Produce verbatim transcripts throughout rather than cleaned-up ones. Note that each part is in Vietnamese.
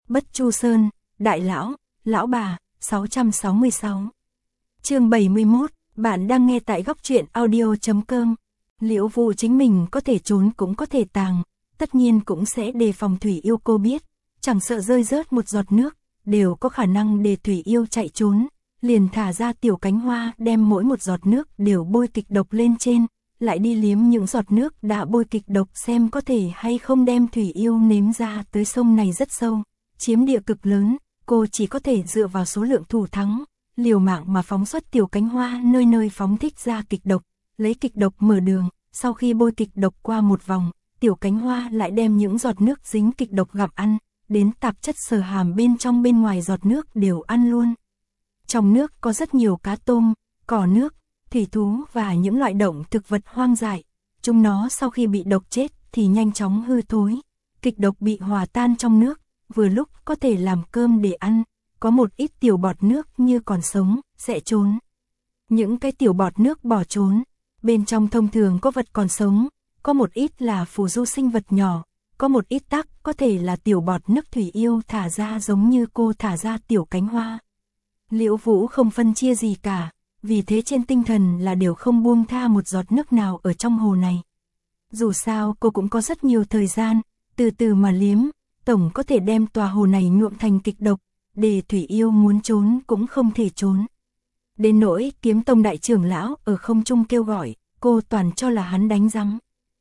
Bất Chu Sơn, Đại Lão, Lão Bà, sáu trăm sáu mươi sáu. Chương bảy mươi mốt, bạn đang nghe tại góc truyện audio chấm com. Liễu Vũ chính mình có thể trốn cũng có thể tàng, tất nhiên cũng sẽ đề phòng Thủy Yêu. Cô biết, chẳng sợ rơi rớt một giọt nước, đều có khả năng để Thủy Yêu chạy trốn, liền thả ra tiểu cánh hoa đem mỗi một giọt nước đều bôi kịch độc lên trên, lại đi liếm những giọt nước đã bôi kịch độc xem có thể hay không đem Thủy Yêu nếm ra. Tới sông này rất sâu, chiếm địa cực lớn, cô chỉ có thể dựa vào số lượng thủ thắng, liều mạng mà phóng xuất tiểu cánh hoa nơi nơi phóng thích ra kịch độc, lấy kịch độc mở đường. Sau khi bôi kịch độc qua một vòng, tiểu cánh hoa lại đem những giọt nước dính kịch độc gặm ăn, đến tạp chất sở hàm bên trong bên ngoài giọt nước đều ăn luôn. Trong nước có rất nhiều cá tôm, cỏ nước, thủy thú và những loại động thực vật hoang dại. Chúng nó sau khi bị độc chết thì nhanh chóng hư thối. Kịch độc bị hòa tan trong nước, vừa lúc có thể làm cơm để ăn. Có một ít tiểu bọt nước như còn sống, sẽ trốn. Những cái tiểu bọt nước bỏ trốn, bên trong thông thường có vật còn sống, có một ít là phù du sinh vật nhỏ, có một ít tắc có thể là tiểu bọt nước Thủy Yêu thả ra giống như cô thả ra tiểu cánh hoa. Liễu Vũ không phân chia gì cả, vì thế trên tinh thần là đều không buông tha một giọt nước nào ở trong hồ này. Dù sao cô cũng có rất nhiều thời gian, từ từ mà liếm, tổng có thể đem tòa hồ này nhuộm thành kịch độc, để Thủy Yêu muốn trốn cũng không thể trốn. Đến nỗi Kiếm Tông đại trưởng lão ở không trung kêu gọi, cô toàn cho là hắn đánh rắm.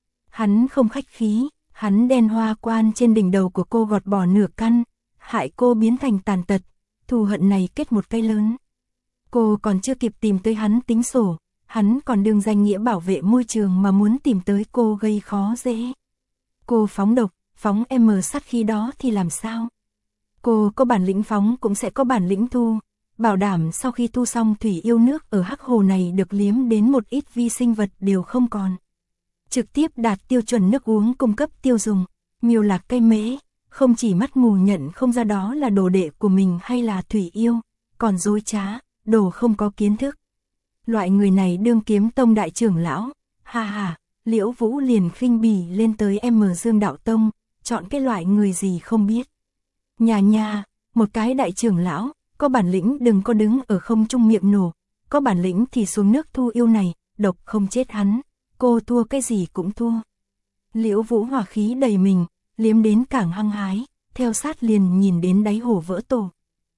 Hắn không khách khí, hắn đen hoa quan trên đỉnh đầu của cô gọt bỏ nửa căn, hại cô biến thành tàn tật, thù hận này kết một cây lớn. Cô còn chưa kịp tìm tới hắn tính sổ, hắn còn đương danh nghĩa bảo vệ môi trường mà muốn tìm tới cô gây khó dễ. Cô phóng độc, phóng M sát khí đó thì làm sao? Cô có bản lĩnh phóng cũng sẽ có bản lĩnh thu, bảo đảm sau khi thu xong Thủy Yêu nước ở hắc hồ này được liếm đến một ít vi sinh vật đều không còn. Trực tiếp đạt tiêu chuẩn nước uống cung cấp tiêu dùng. Miêu Lạc Cây Mễ, không chỉ mắt mù nhận không ra đó là đồ đệ của mình hay là Thủy Yêu, còn dối trá, đồ không có kiến thức. Loại người này đương Kiếm Tông đại trưởng lão, ha ha, Liễu Vũ liền khinh bỉ lên tới M Dương Đạo Tông, chọn cái loại người gì không biết. Nhà nhà, một cái đại trưởng lão, có bản lĩnh đừng có đứng ở không trung miệng nổ, có bản lĩnh thì xuống nước thu yêu này, độc không chết hắn, cô thua cái gì cũng thua. Liễu Vũ hỏa khí đầy mình, liếm đến càng hăng hái, theo sát liền nhìn đến đáy hồ vỡ tổ.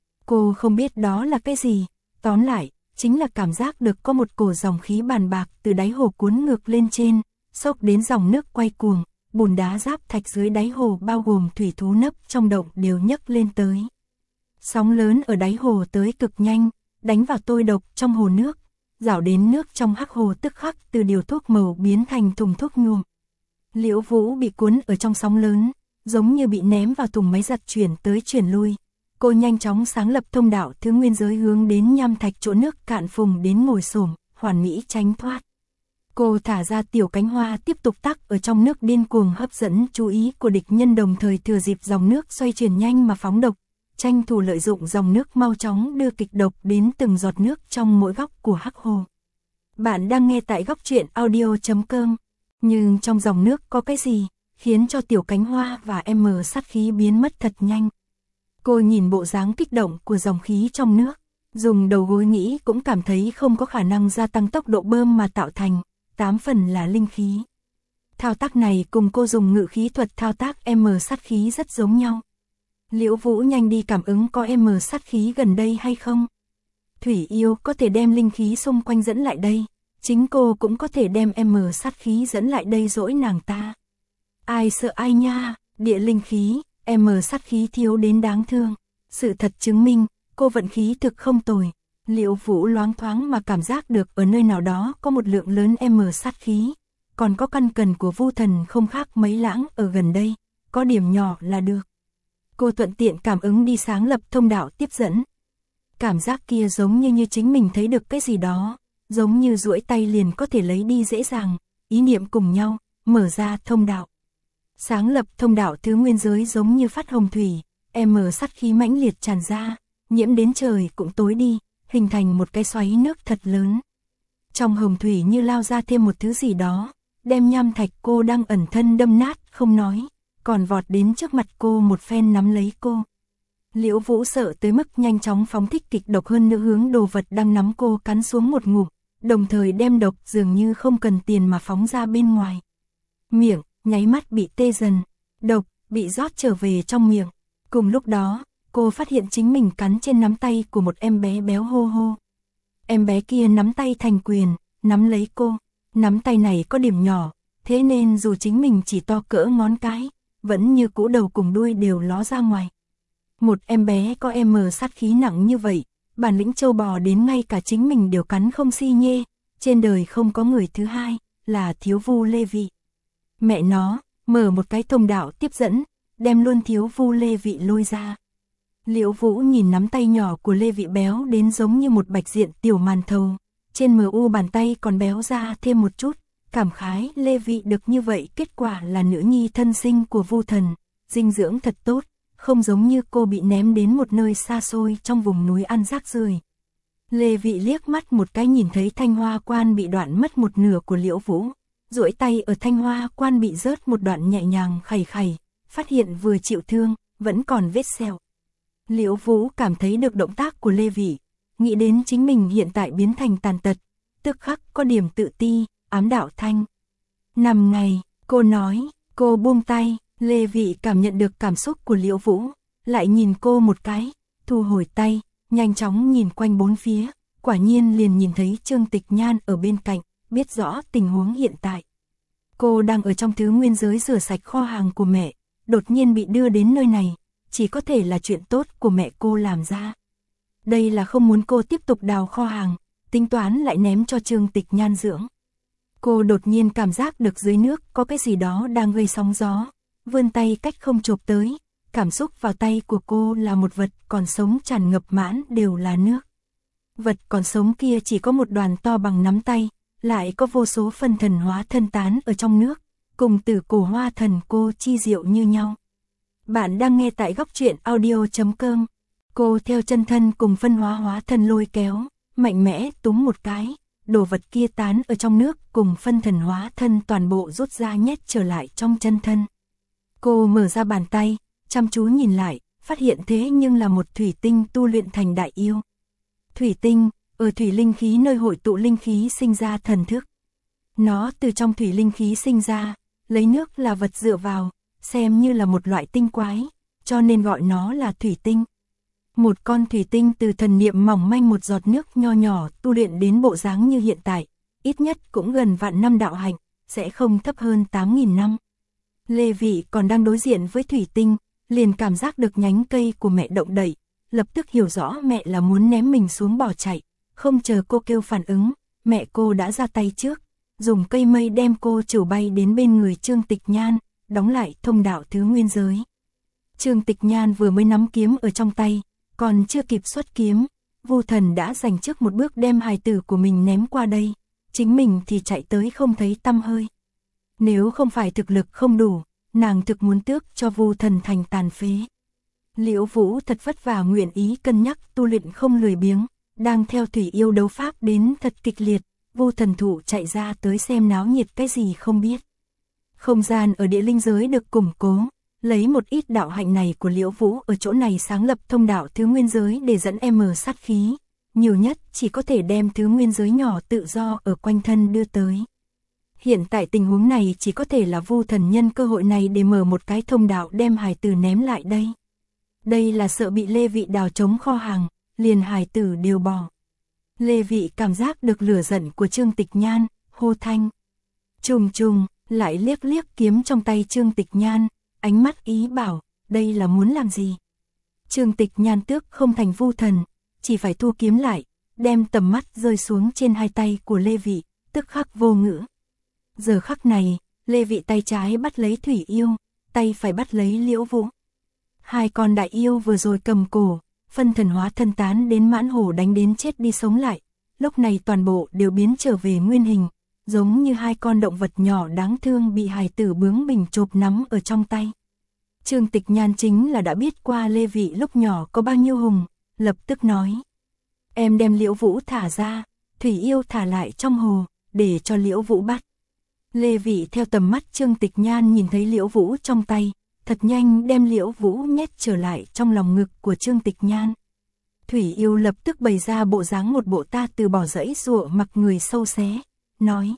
Cô không biết đó là cái gì, tóm lại, chính là cảm giác được có một cổ dòng khí bàn bạc từ đáy hồ cuốn ngược lên trên, xốc đến dòng nước quay cuồng, bùn đá giáp thạch dưới đáy hồ bao gồm thủy thú nấp trong động đều nhấc lên tới. Sóng lớn ở đáy hồ tới cực nhanh, đánh vào tôi độc trong hồ nước, rảo đến nước trong hắc hồ tức khắc từ điều thuốc màu biến thành thùng thuốc nhuộm. Liễu Vũ bị cuốn ở trong sóng lớn, giống như bị ném vào thùng máy giặt chuyển tới chuyển lui. Cô nhanh chóng sáng lập thông đạo thứ nguyên giới hướng đến nham thạch chỗ nước cạn phùng đến ngồi xổm, hoàn mỹ tránh thoát. Cô thả ra tiểu cánh hoa tiếp tục tắc ở trong nước điên cuồng hấp dẫn chú ý của địch nhân, đồng thời thừa dịp dòng nước xoay chuyển nhanh mà phóng độc, tranh thủ lợi dụng dòng nước mau chóng đưa kịch độc đến từng giọt nước trong mỗi góc của hắc hồ. Bạn đang nghe tại góc truyện audio chấm com, nhưng trong dòng nước có cái gì khiến cho tiểu cánh hoa và M sát khí biến mất thật nhanh. Cô nhìn bộ dáng kích động của dòng khí trong nước, dùng đầu gối nghĩ cũng cảm thấy không có khả năng gia tăng tốc độ bơm mà tạo thành, tám phần là linh khí. Thao tác này cùng cô dùng ngự khí thuật thao tác M sát khí rất giống nhau. Liễu Vũ nhanh đi cảm ứng có M sát khí gần đây hay không. Thủy Yêu có thể đem linh khí xung quanh dẫn lại đây, chính cô cũng có thể đem M sát khí dẫn lại đây dỗi nàng ta. Ai sợ ai nha, địa linh khí, M sát khí thiếu đến đáng thương. Sự thật chứng minh, cô vận khí thực không tồi. Liễu Vũ loáng thoáng mà cảm giác được ở nơi nào đó có một lượng lớn M sát khí, còn có căn cần của Vu Thần không khác mấy lãng ở gần đây, có điểm nhỏ là được. Cô thuận tiện cảm ứng đi sáng lập thông đạo tiếp dẫn. Cảm giác kia giống như như chính mình thấy được cái gì đó, giống như duỗi tay liền có thể lấy đi dễ dàng, ý niệm cùng nhau, mở ra thông đạo. Sáng lập thông đạo thứ nguyên giới giống như phát hồng thủy, M sát khí mãnh liệt tràn ra, nhiễm đến trời cũng tối đi, hình thành một cái xoáy nước thật lớn. Trong hồng thủy như lao ra thêm một thứ gì đó, đem nham thạch cô đang ẩn thân đâm nát không nói, còn vọt đến trước mặt cô một phen nắm lấy cô. Liễu Vũ sợ tới mức nhanh chóng phóng thích kịch độc hơn nữa hướng đồ vật đang nắm cô cắn xuống một ngụm, đồng thời đem độc dường như không cần tiền mà phóng ra bên ngoài. Miệng, nháy mắt bị tê dần, độc, bị rót trở về trong miệng. Cùng lúc đó, cô phát hiện chính mình cắn trên nắm tay của một em bé béo hô hô. Em bé kia nắm tay thành quyền, nắm lấy cô, nắm tay này có điểm nhỏ, thế nên dù chính mình chỉ to cỡ ngón cái, vẫn như cũ đầu cùng đuôi đều ló ra ngoài. Một em bé có em mờ sát khí nặng như vậy, bản lĩnh trâu bò đến ngay cả chính mình đều cắn không si nhê, trên đời không có người thứ hai, là thiếu Vu Lê Vị. Mẹ nó, mở một cái thông đạo tiếp dẫn, đem luôn thiếu Vu Lê Vị lôi ra. Liễu Vũ nhìn nắm tay nhỏ của Lê Vị béo đến giống như một bạch diện tiểu màn thầu, trên mờ u bàn tay còn béo ra thêm một chút, cảm khái Lê Vị được như vậy kết quả là nữ nhi thân sinh của Vu Thần, dinh dưỡng thật tốt, không giống như cô bị ném đến một nơi xa xôi trong vùng núi ăn rác rưởi. Lê Vị liếc mắt một cái nhìn thấy thanh hoa quan bị đoạn mất một nửa của Liễu Vũ, duỗi tay ở thanh hoa quan bị rớt một đoạn nhẹ nhàng khẩy khẩy, phát hiện vừa chịu thương, vẫn còn vết sẹo. Liễu Vũ cảm thấy được động tác của Lê Vị, nghĩ đến chính mình hiện tại biến thành tàn tật, tức khắc có điểm tự ti, ám đạo thanh. Nằm ngày, cô nói, cô buông tay, Lê Vị cảm nhận được cảm xúc của Liễu Vũ, lại nhìn cô một cái, thu hồi tay, nhanh chóng nhìn quanh bốn phía, quả nhiên liền nhìn thấy Trương Tịch Nhan ở bên cạnh, biết rõ tình huống hiện tại. Cô đang ở trong thứ nguyên giới rửa sạch kho hàng của mẹ, đột nhiên bị đưa đến nơi này, chỉ có thể là chuyện tốt của mẹ cô làm ra. Đây là không muốn cô tiếp tục đào kho hàng, tính toán lại ném cho Trương Tịch Nhan dưỡng. Cô đột nhiên cảm giác được dưới nước có cái gì đó đang gây sóng gió, vươn tay cách không chộp tới, cảm xúc vào tay của cô là một vật còn sống tràn ngập mãn đều là nước. Vật còn sống kia chỉ có một đoàn to bằng nắm tay, lại có vô số phân thần hóa thân tán ở trong nước, cùng tử cổ hoa thần cô chi diệu như nhau. Bạn đang nghe tại góc truyện audio chấm com. Cô theo chân thân cùng phân hóa hóa thân lôi kéo, mạnh mẽ túm một cái, đồ vật kia tán ở trong nước cùng phân thần hóa thân toàn bộ rút ra nhét trở lại trong chân thân. Cô mở ra bàn tay, chăm chú nhìn lại, phát hiện thế nhưng là một thủy tinh tu luyện thành đại yêu. Thủy tinh, ở thủy linh khí nơi hội tụ linh khí sinh ra thần thức. Nó từ trong thủy linh khí sinh ra, lấy nước là vật dựa vào, xem như là một loại tinh quái, cho nên gọi nó là thủy tinh. Một con thủy tinh từ thần niệm mỏng manh một giọt nước nho nhỏ tu luyện đến bộ dáng như hiện tại, ít nhất cũng gần vạn năm đạo hạnh, sẽ không thấp hơn tám nghìn năm. Lê Vị còn đang đối diện với thủy tinh, liền cảm giác được nhánh cây của mẹ động đậy, lập tức hiểu rõ mẹ là muốn ném mình xuống bỏ chạy, không chờ cô kêu phản ứng, mẹ cô đã ra tay trước, dùng cây mây đem cô trừu bay đến bên người Trương Tịch Nhan, đóng lại thông đạo thứ nguyên giới. Trương Tịch Nhan vừa mới nắm kiếm ở trong tay, còn chưa kịp xuất kiếm, Vu Thần đã giành trước một bước đem hài tử của mình ném qua đây, chính mình thì chạy tới không thấy tăm hơi. Nếu không phải thực lực không đủ, nàng thực muốn tước cho Vu Thần thành tàn phế. Liễu Vũ thật vất vả nguyện ý cân nhắc tu luyện không lười biếng, đang theo thủy yêu đấu pháp đến thật kịch liệt, Vu Thần thụ chạy ra tới xem náo nhiệt cái gì không biết. Không gian ở địa linh giới được củng cố, lấy một ít đạo hạnh này của Liễu Vũ ở chỗ này sáng lập thông đạo thứ nguyên giới để dẫn M sát khí, nhiều nhất chỉ có thể đem thứ nguyên giới nhỏ tự do ở quanh thân đưa tới. Hiện tại tình huống này chỉ có thể là Vu Thần nhân cơ hội này để mở một cái thông đạo đem hài tử ném lại đây. Đây là sợ bị Lê Vị đào trống kho hàng, liền hài tử đều bỏ. Lê Vị cảm giác được lửa giận của Trương Tịch Nhan, hô thanh. Trùng trùng, lại liếc liếc kiếm trong tay Trương Tịch Nhan, ánh mắt ý bảo, đây là muốn làm gì? Trương Tịch Nhan tước không thành Vu Thần, chỉ phải thu kiếm lại, đem tầm mắt rơi xuống trên hai tay của Lê Vị, tức khắc vô ngữ. Giờ khắc này, Lê Vị tay trái bắt lấy thủy yêu, tay phải bắt lấy Liễu Vũ. Hai con đại yêu vừa rồi cầm cổ, phân thần hóa thân tán đến mãn hổ đánh đến chết đi sống lại, lúc này toàn bộ đều biến trở về nguyên hình, giống như hai con động vật nhỏ đáng thương bị hài tử bướng bỉnh chộp nắm ở trong tay. Trương Tịch Nhan chính là đã biết qua Lê Vị lúc nhỏ có bao nhiêu hùng, lập tức nói. Em đem Liễu Vũ thả ra, thủy yêu thả lại trong hồ, để cho Liễu Vũ bắt. Lê Vị theo tầm mắt Trương Tịch Nhan nhìn thấy Liễu Vũ trong tay, thật nhanh đem Liễu Vũ nhét trở lại trong lòng ngực của Trương Tịch Nhan. Thủy Yêu lập tức bày ra bộ dáng một bộ ta từ bỏ dãy dụa mặc người sâu xé, nói.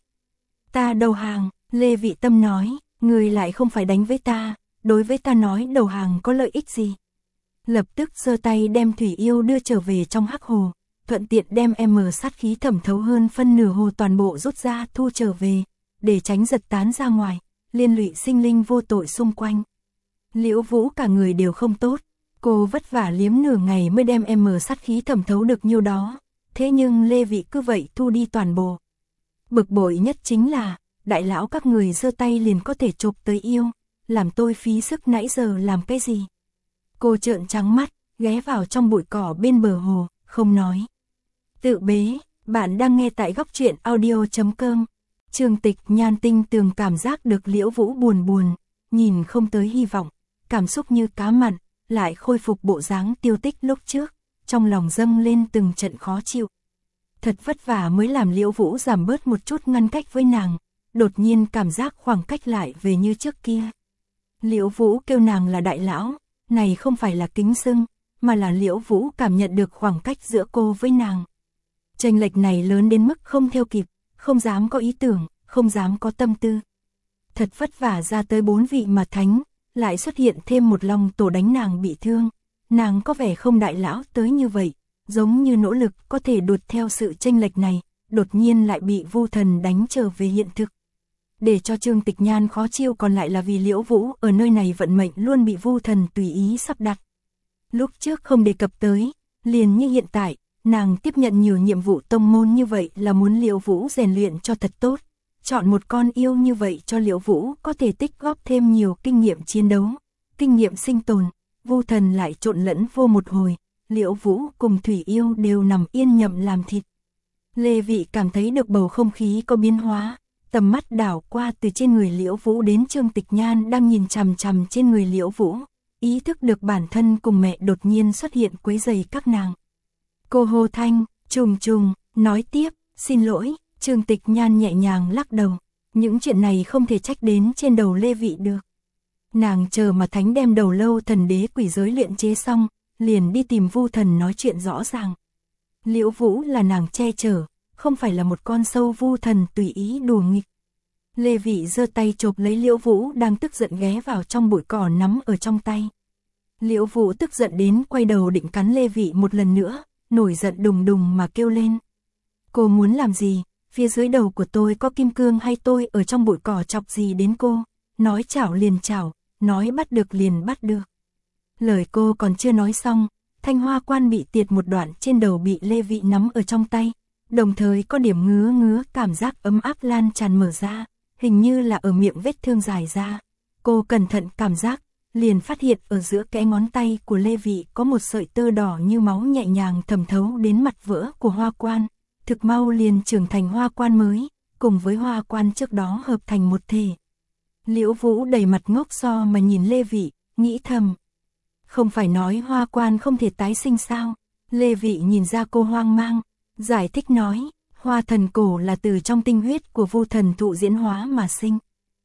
Ta đầu hàng, Lê Vị Tâm nói, người lại không phải đánh với ta, đối với ta nói đầu hàng có lợi ích gì. Lập tức giơ tay đem Thủy Yêu đưa trở về trong hắc hồ, thuận tiện đem M sát khí thẩm thấu hơn phân nửa hồ toàn bộ rút ra thu trở về, để tránh giật tán ra ngoài, liên lụy sinh linh vô tội xung quanh. Liễu Vũ cả người đều không tốt, cô vất vả liếm nửa ngày mới đem M sát khí thẩm thấu được nhiêu đó, thế nhưng Lê Vị cứ vậy thu đi toàn bộ. Bực bội nhất chính là, đại lão các người giơ tay liền có thể chộp tới yêu, làm tôi phí sức nãy giờ làm cái gì. Cô trợn trắng mắt, ghé vào trong bụi cỏ bên bờ hồ, không nói. Tự bế, bạn đang nghe tại góc truyện audio chấm com. Trương Tịch Nhan tinh tường cảm giác được Liễu Vũ buồn buồn, nhìn không tới hy vọng, cảm xúc như cá mặn, lại khôi phục bộ dáng tiêu tích lúc trước, trong lòng dâng lên từng trận khó chịu. Thật vất vả mới làm Liễu Vũ giảm bớt một chút ngăn cách với nàng, đột nhiên cảm giác khoảng cách lại về như trước kia. Liễu Vũ kêu nàng là đại lão, này không phải là kính xưng, mà là Liễu Vũ cảm nhận được khoảng cách giữa cô với nàng. Chênh lệch này lớn đến mức không theo kịp, không dám có ý tưởng, không dám có tâm tư. Thật vất vả ra tới bốn vị mà thánh, lại xuất hiện thêm một long tổ đánh nàng bị thương. Nàng có vẻ không đại lão tới như vậy, giống như nỗ lực có thể đuổi theo sự chênh lệch này, đột nhiên lại bị Vu Thần đánh trở về hiện thực. Để cho Trương Tịch Nhan khó chịu còn lại là vì Liễu Vũ ở nơi này vận mệnh luôn bị Vu Thần tùy ý sắp đặt. Lúc trước không đề cập tới, liền như hiện tại, nàng tiếp nhận nhiều nhiệm vụ tông môn như vậy là muốn Liễu Vũ rèn luyện cho thật tốt, chọn một con yêu như vậy cho Liễu Vũ có thể tích góp thêm nhiều kinh nghiệm chiến đấu, kinh nghiệm sinh tồn. Vu Thần lại trộn lẫn vô một hồi, Liễu Vũ cùng Thủy Yêu đều nằm yên nhậm làm thịt. Lê Vị cảm thấy được bầu không khí có biến hóa, tầm mắt đảo qua từ trên người Liễu Vũ đến Trương Tịch Nhan đang nhìn chằm chằm trên người Liễu Vũ, ý thức được bản thân cùng mẹ đột nhiên xuất hiện quấy rầy các nàng. Cô hô thanh, trùng trùng, nói tiếp, xin lỗi. Trương Tịch Nhan nhẹ nhàng lắc đầu, những chuyện này không thể trách đến trên đầu Lê Vị được. Nàng chờ mà thánh đem đầu lâu thần đế quỷ giới luyện chế xong, liền đi tìm Vu Thần nói chuyện rõ ràng. Liễu Vũ là nàng che chở, không phải là một con sâu Vu Thần tùy ý đùa nghịch. Lê Vị giơ tay chộp lấy Liễu Vũ đang tức giận ghé vào trong bụi cỏ nắm ở trong tay. Liễu Vũ tức giận đến quay đầu định cắn Lê Vị một lần nữa, nổi giận đùng đùng mà kêu lên. Cô muốn làm gì? Phía dưới đầu của tôi có kim cương hay tôi ở trong bụi cỏ chọc gì đến cô? Nói chảo liền chảo, nói bắt được liền bắt được. Lời cô còn chưa nói xong, thanh hoa quan bị tiệt một đoạn trên đầu bị Lê Vị nắm ở trong tay, đồng thời có điểm ngứa ngứa cảm giác ấm áp lan tràn mở ra, hình như là ở miệng vết thương dài ra. Cô cẩn thận cảm giác, liền phát hiện ở giữa kẽ ngón tay của Lê Vị có một sợi tơ đỏ như máu nhẹ nhàng thẩm thấu đến mặt vỡ của hoa quan. Thực mau liền trưởng thành hoa quan mới, cùng với hoa quan trước đó hợp thành một thể. Liễu Vũ đầy mặt ngốc so mà nhìn Lê Vị, nghĩ thầm. Không phải nói hoa quan không thể tái sinh sao? Lê Vị nhìn ra cô hoang mang, giải thích nói, hoa thần cổ là từ trong tinh huyết của Vu Thần thụ diễn hóa mà sinh.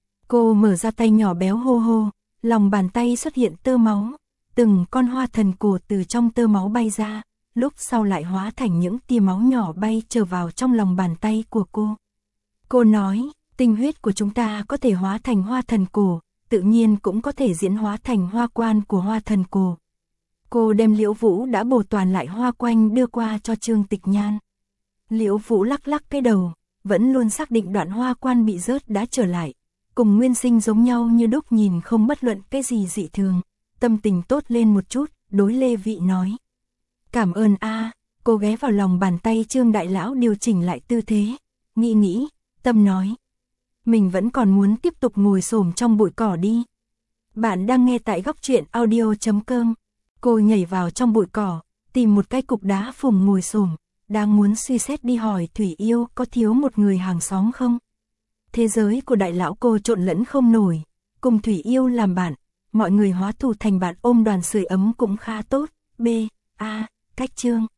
Cô mở ra tay nhỏ béo hô hô, lòng bàn tay xuất hiện tơ máu, từng con hoa thần cổ từ trong tơ máu bay ra. Lúc sau lại hóa thành những tia máu nhỏ bay trở vào trong lòng bàn tay của cô. Cô nói, tinh huyết của chúng ta có thể hóa thành hoa thần cổ, tự nhiên cũng có thể diễn hóa thành hoa quan của hoa thần cổ. Cô đem Liễu Vũ đã bổ toàn lại hoa quanh đưa qua cho Trương Tịch Nhan. Liễu Vũ lắc lắc cái đầu, vẫn luôn xác định đoạn hoa quan bị rớt đã trở lại, cùng nguyên sinh giống nhau như đúc, nhìn không bất luận cái gì dị thường, tâm tình tốt lên một chút, đối Lê Vị nói. Cảm ơn a. Cô ghé vào lòng bàn tay Trương đại lão điều chỉnh lại tư thế, nghĩ nghĩ, tâm nói. Mình vẫn còn muốn tiếp tục ngồi xổm trong bụi cỏ đi. Bạn đang nghe tại góc truyện audio chấm com. Cô nhảy vào trong bụi cỏ, tìm một cái cục đá phùng ngồi xổm, đang muốn suy xét đi hỏi Thủy Yêu có thiếu một người hàng xóm không. Thế giới của đại lão cô trộn lẫn không nổi, cùng Thủy Yêu làm bạn, mọi người hóa thù thành bạn ôm đoàn sưởi ấm cũng khá tốt. B. A. Cách chương